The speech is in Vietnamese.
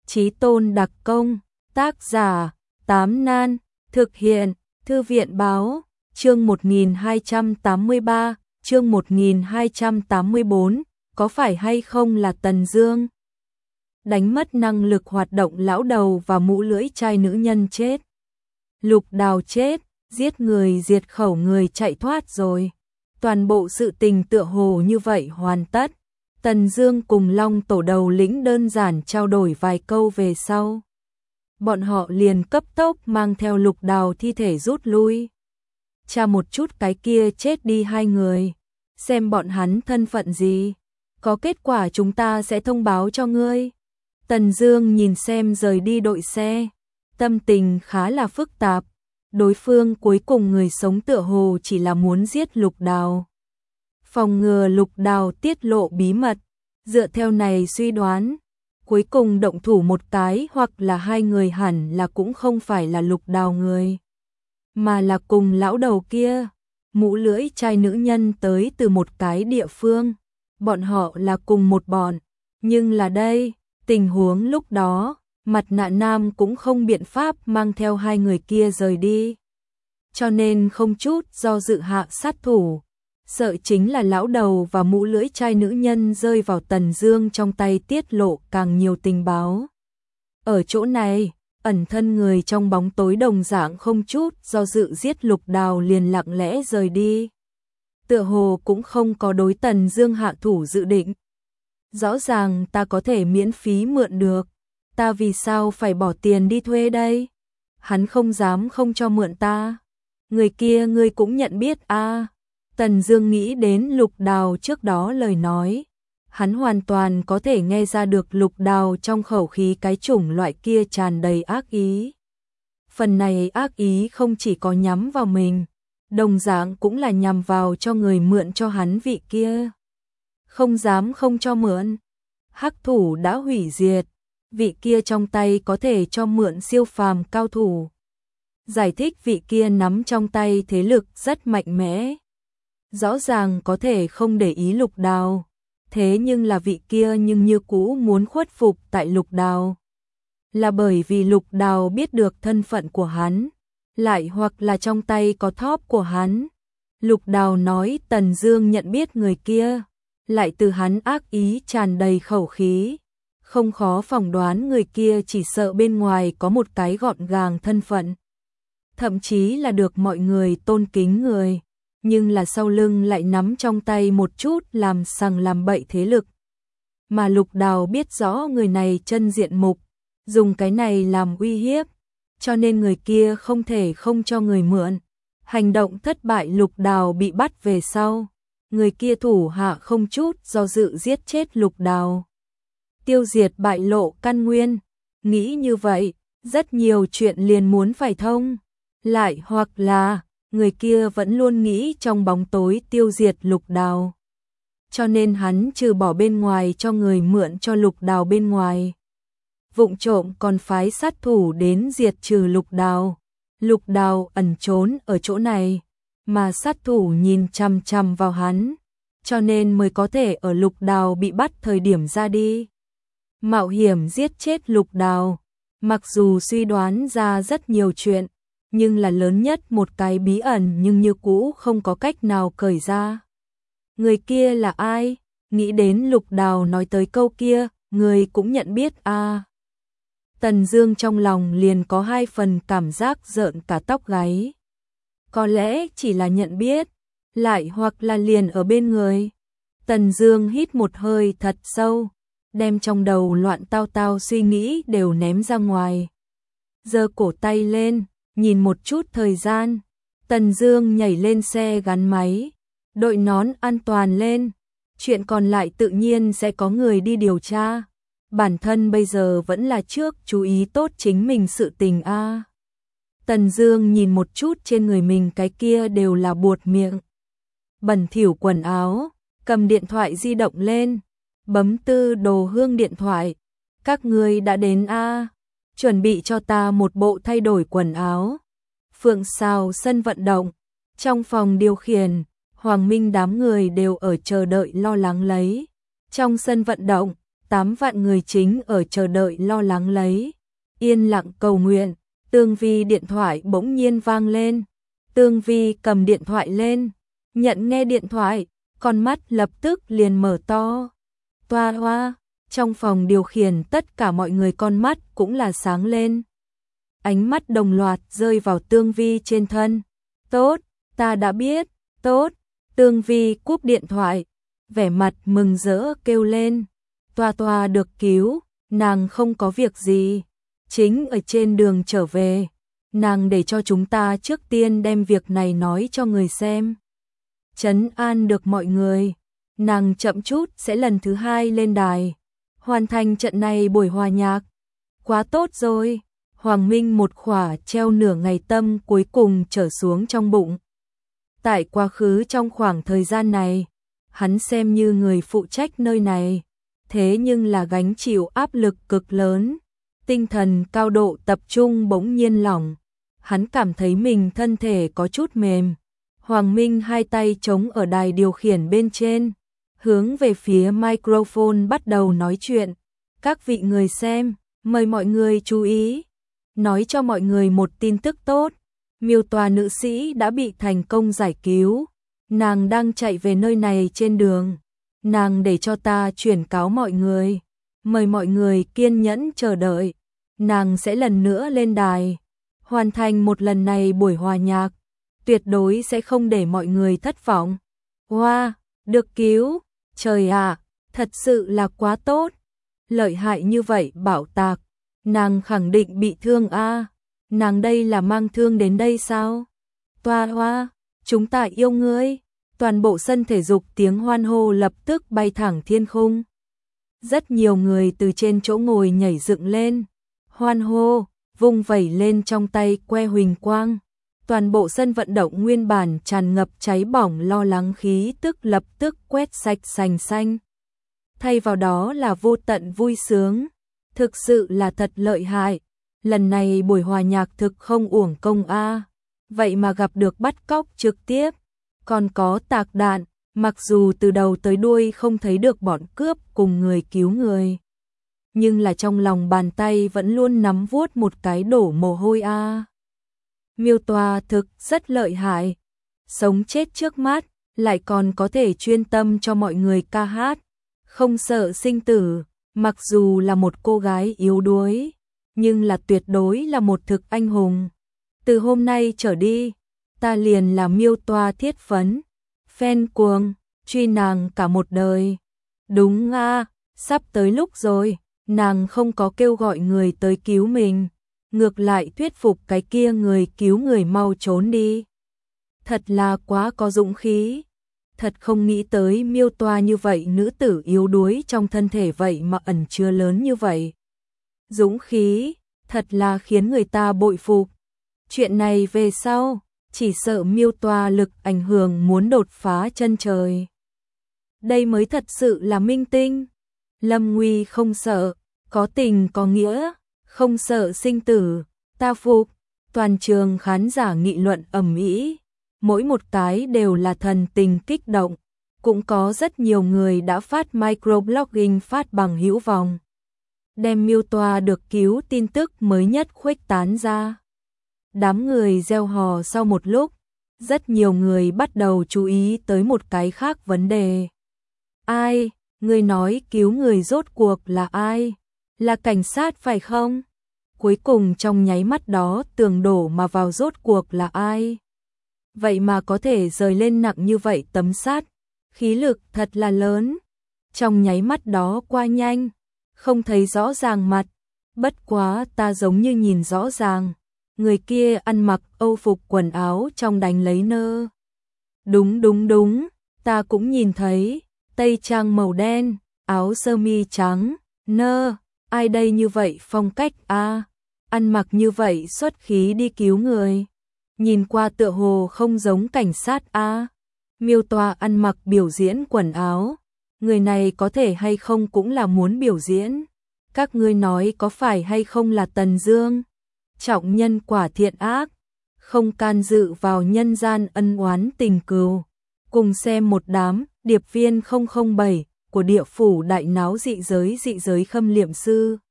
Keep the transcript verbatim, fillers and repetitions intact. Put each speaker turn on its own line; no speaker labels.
Chí tôn đặc công, tác giả, Tám Nan, thực hiện, Thư viện báo, chương một nghìn hai trăm tám mươi ba, chương một nghìn hai trăm tám mươi bốn, có phải hay không là Tần Dương? Đánh mất năng lực hoạt động lão đầu và mũ lưỡi chai nữ nhân chết. Lục Đào chết, giết người diệt khẩu người chạy thoát rồi. Toàn bộ sự tình tựa hồ như vậy hoàn tất. Tần Dương cùng Long Tổ đầu lĩnh đơn giản trao đổi vài câu về sau. Bọn họ liền cấp tốc mang theo Lục Đào thi thể rút lui. Tra một chút cái kia chết đi hai người, xem bọn hắn thân phận gì. Có kết quả chúng ta sẽ thông báo cho ngươi. Tần Dương nhìn xem rời đi đội xe, tâm tình khá là phức tạp. Đối phương cuối cùng người sống tựa hồ chỉ là muốn giết Lục Đào, phòng ngừa Lục Đào tiết lộ bí mật. Dựa theo này suy đoán, cuối cùng động thủ một cái hoặc là hai người hẳn là cũng không phải là Lục Đào người, mà là cùng lão đầu kia. Mũ lưỡi chai nữ nhân tới từ một cái địa phương, bọn họ là cùng một bọn, nhưng là đây, tình huống lúc đó, Mặt Nạ Nam cũng không biện pháp mang theo hai người kia rời đi, cho nên không chút do dự hạ sát thủ. Sợ chính là lão đầu và mũ lưỡi chai nữ nhân rơi vào Tần Dương trong tay tiết lộ càng nhiều tình báo. Ở chỗ này, ẩn thân người trong bóng tối đồng dạng không chút do dự giết Lục Đào liền lặng lẽ rời đi. Tựa hồ cũng không có đối Tần Dương hạ thủ dự định. Rõ ràng ta có thể miễn phí mượn được, ta vì sao phải bỏ tiền đi thuê đây? Hắn không dám không cho mượn ta. Người kia ngươi cũng nhận biết a? À. Tần Dương nghĩ đến Lục Đào trước đó lời nói, hắn hoàn toàn có thể nghe ra được Lục Đào trong khẩu khí cái chủng loại kia tràn đầy ác ý. Phần này ác ý không chỉ có nhắm vào mình, đồng dạng cũng là nhằm vào cho người mượn cho hắn vị kia. Không dám không cho mượn. Hắc thủ đã hủy diệt, vị kia trong tay có thể cho mượn siêu phàm cao thủ. Giải thích vị kia nắm trong tay thế lực rất mạnh mẽ. Rõ ràng có thể không để ý Lục Đào, thế nhưng là vị kia nhưng như cũ muốn khuất phục tại Lục Đào. Là bởi vì Lục Đào biết được thân phận của hắn, lại hoặc là trong tay có thóp của hắn. Lục Đào nói Tần Dương nhận biết người kia, lại từ hắn ác ý tràn đầy khẩu khí, không khó phỏng đoán người kia chỉ sợ bên ngoài có một cái gọn gàng thân phận, thậm chí là được mọi người tôn kính người, nhưng là sau lưng lại nắm trong tay một chút làm sằng làm bậy thế lực. Mà Lục Đào biết rõ người này chân diện mục, dùng cái này làm uy hiếp, cho nên người kia không thể không cho người mượn. Hành động thất bại, Lục Đào bị bắt về sau, người kia thủ hạ không chút do dự giết chết Lục Đào, tiêu diệt bại lộ căn nguyên. Nghĩ như vậy, rất nhiều chuyện liền muốn phải thông. Lại hoặc là người kia vẫn luôn nghĩ trong bóng tối tiêu diệt Lục Đào, cho nên hắn trừ bỏ bên ngoài cho người mượn cho Lục Đào bên ngoài, vụng trộm còn phái sát thủ đến diệt trừ Lục Đào. Lục Đào ẩn trốn ở chỗ này, mà sát thủ nhìn chằm chằm vào hắn, cho nên mới có thể ở Lục Đào bị bắt thời điểm ra đi, mạo hiểm giết chết Lục Đào. Mặc dù suy đoán ra rất nhiều chuyện, nhưng là lớn nhất một cái bí ẩn nhưng như cũ không có cách nào cởi ra. Người kia là ai? Nghĩ đến Lục Đào nói tới câu kia, người cũng nhận biết a. À. Tần Dương trong lòng liền có hai phần cảm giác rợn cả tóc gáy. Có lẽ chỉ là nhận biết, lại hoặc là liền ở bên người. Tần Dương hít một hơi thật sâu, đem trong đầu loạn tao tao suy nghĩ đều ném ra ngoài. Giơ cổ tay lên, nhìn một chút thời gian, Tần Dương nhảy lên xe gắn máy, đội nón an toàn lên, chuyện còn lại tự nhiên sẽ có người đi điều tra. Bản thân bây giờ vẫn là trước chú ý tốt chính mình sự tình a. À. Tần Dương nhìn một chút trên người mình cái kia đều là buột miệng, bẩn thỉu quần áo, cầm điện thoại di động lên, bấm Tư Đồ Hương điện thoại. Các ngươi đã đến a, à? Chuẩn bị cho ta một bộ thay đổi quần áo. Phượng Sào sân vận động, trong phòng điều khiển, Hoàng Minh đám người đều ở chờ đợi lo lắng lấy. Trong sân vận động, tám vạn người chính ở chờ đợi lo lắng lấy, yên lặng cầu nguyện. Tương Vi điện thoại bỗng nhiên vang lên. Tương Vi cầm điện thoại lên, nhận nghe điện thoại, con mắt lập tức liền mở to. Toa hoa, trong phòng điều khiển tất cả mọi người con mắt cũng là sáng lên. Ánh mắt đồng loạt rơi vào Tương Vi trên thân. Tốt, ta đã biết, tốt. Tương Vi cúp điện thoại, vẻ mặt mừng rỡ kêu lên. Toa toa được cứu, nàng không có việc gì. Chính ở trên đường trở về, nàng để cho chúng ta trước tiên đem việc này nói cho người xem. Trấn an được mọi người, nàng chậm chút sẽ lần thứ hai lên đài, hoàn thành trận này buổi hòa nhạc. Quá tốt rồi, Hoàng Minh một khỏa treo nửa ngày tâm cuối cùng trở xuống trong bụng. Tại quá khứ trong khoảng thời gian này, hắn xem như người phụ trách nơi này, thế nhưng là gánh chịu áp lực cực lớn. Tinh thần cao độ tập trung bỗng nhiên lỏng, hắn cảm thấy mình thân thể có chút mềm. Hoàng Minh hai tay chống ở đài điều khiển bên trên, hướng về phía microphone bắt đầu nói chuyện. Các vị người xem, mời mọi người chú ý, nói cho mọi người một tin tức tốt. Miêu Tòa nữ sĩ đã bị thành công giải cứu, nàng đang chạy về nơi này trên đường, nàng để cho ta chuyển cáo mọi người. Mời mọi người kiên nhẫn chờ đợi, nàng sẽ lần nữa lên đài, hoàn thành một lần này buổi hòa nhạc, tuyệt đối sẽ không để mọi người thất vọng. Wow, được cứu, trời ạ, thật sự là quá tốt, lợi hại như vậy Bảo Tạc, nàng khẳng định bị thương a, nàng đây là mang thương đến đây sao? Toa hoa, chúng ta yêu ngươi, toàn bộ sân thể dục tiếng hoan hô lập tức bay thẳng thiên khung. Rất nhiều người từ trên chỗ ngồi nhảy dựng lên, hoan hô, vung vẩy lên trong tay que huỳnh quang. Toàn bộ sân vận động nguyên bản tràn ngập cháy bỏng lo lắng khí tức lập tức quét sạch sành xanh. Thay vào đó là vô tận vui sướng, thực sự là thật lợi hại. Lần này buổi hòa nhạc thực không uổng công a, vậy mà gặp được bắt cóc trực tiếp, còn có tạc đạn. Mặc dù từ đầu tới đuôi không thấy được bọn cướp cùng người cứu người, nhưng là trong lòng bàn tay vẫn luôn nắm vuốt một cái đổ mồ hôi a. À. Miêu Tòa thực rất lợi hại, sống chết trước mắt, lại còn có thể chuyên tâm cho mọi người ca hát, không sợ sinh tử, mặc dù là một cô gái yếu đuối, nhưng là tuyệt đối là một thực anh hùng. Từ hôm nay trở đi, ta liền là Miêu Tòa thiết phấn. Fan cuồng, truy nàng cả một đời. Đúng a, à, sắp tới lúc rồi, nàng không có kêu gọi người tới cứu mình, ngược lại thuyết phục cái kia người cứu người mau trốn đi. Thật là quá có dũng khí. Thật không nghĩ tới Miêu Tòa như vậy nữ tử yếu đuối trong thân thể vậy mà ẩn chứa lớn như vậy. Dũng khí, thật là khiến người ta bội phục. Chuyện này về sau, chỉ sợ Miêu Tòa lực ảnh hưởng muốn đột phá chân trời. Đây mới thật sự là minh tinh. Lâm nguy không sợ, có tình có nghĩa, không sợ sinh tử, ta phục. Toàn trường khán giả nghị luận ầm ĩ, mỗi một cái đều là thần tình kích động. Cũng có rất nhiều người đã phát microblogging phát bằng hữu vọng, đem Miêu Tòa được cứu tin tức mới nhất khuếch tán ra. Đám người reo hò sau một lúc, rất nhiều người bắt đầu chú ý tới một cái khác vấn đề. Ai, người nói cứu người rốt cuộc là ai? Là cảnh sát phải không? Cuối cùng trong nháy mắt đó tường đổ mà vào rốt cuộc là ai? Vậy mà có thể rời lên nặng như vậy tấm sắt, khí lực thật là lớn. Trong nháy mắt đó qua nhanh, không thấy rõ ràng mặt, bất quá ta giống như nhìn rõ ràng. Người kia ăn mặc Âu phục quần áo trong đánh lấy nơ. Đúng đúng đúng, ta cũng nhìn thấy, tây trang màu đen, áo sơ mi trắng, nơ, ai đây như vậy phong cách a, à, ăn mặc như vậy xuất khí đi cứu người. Nhìn qua tựa hồ không giống cảnh sát a. À. Miêu Tòa ăn mặc biểu diễn quần áo, người này có thể hay không cũng là muốn biểu diễn. Các ngươi nói có phải hay không là Tần Dương? Trọng nhân quả thiện ác, không can dự vào nhân gian ân oán tình cừu. Cùng xem một đám điệp viên không không bảy của của địa phủ đại náo dị giới dị giới khâm liệm sư.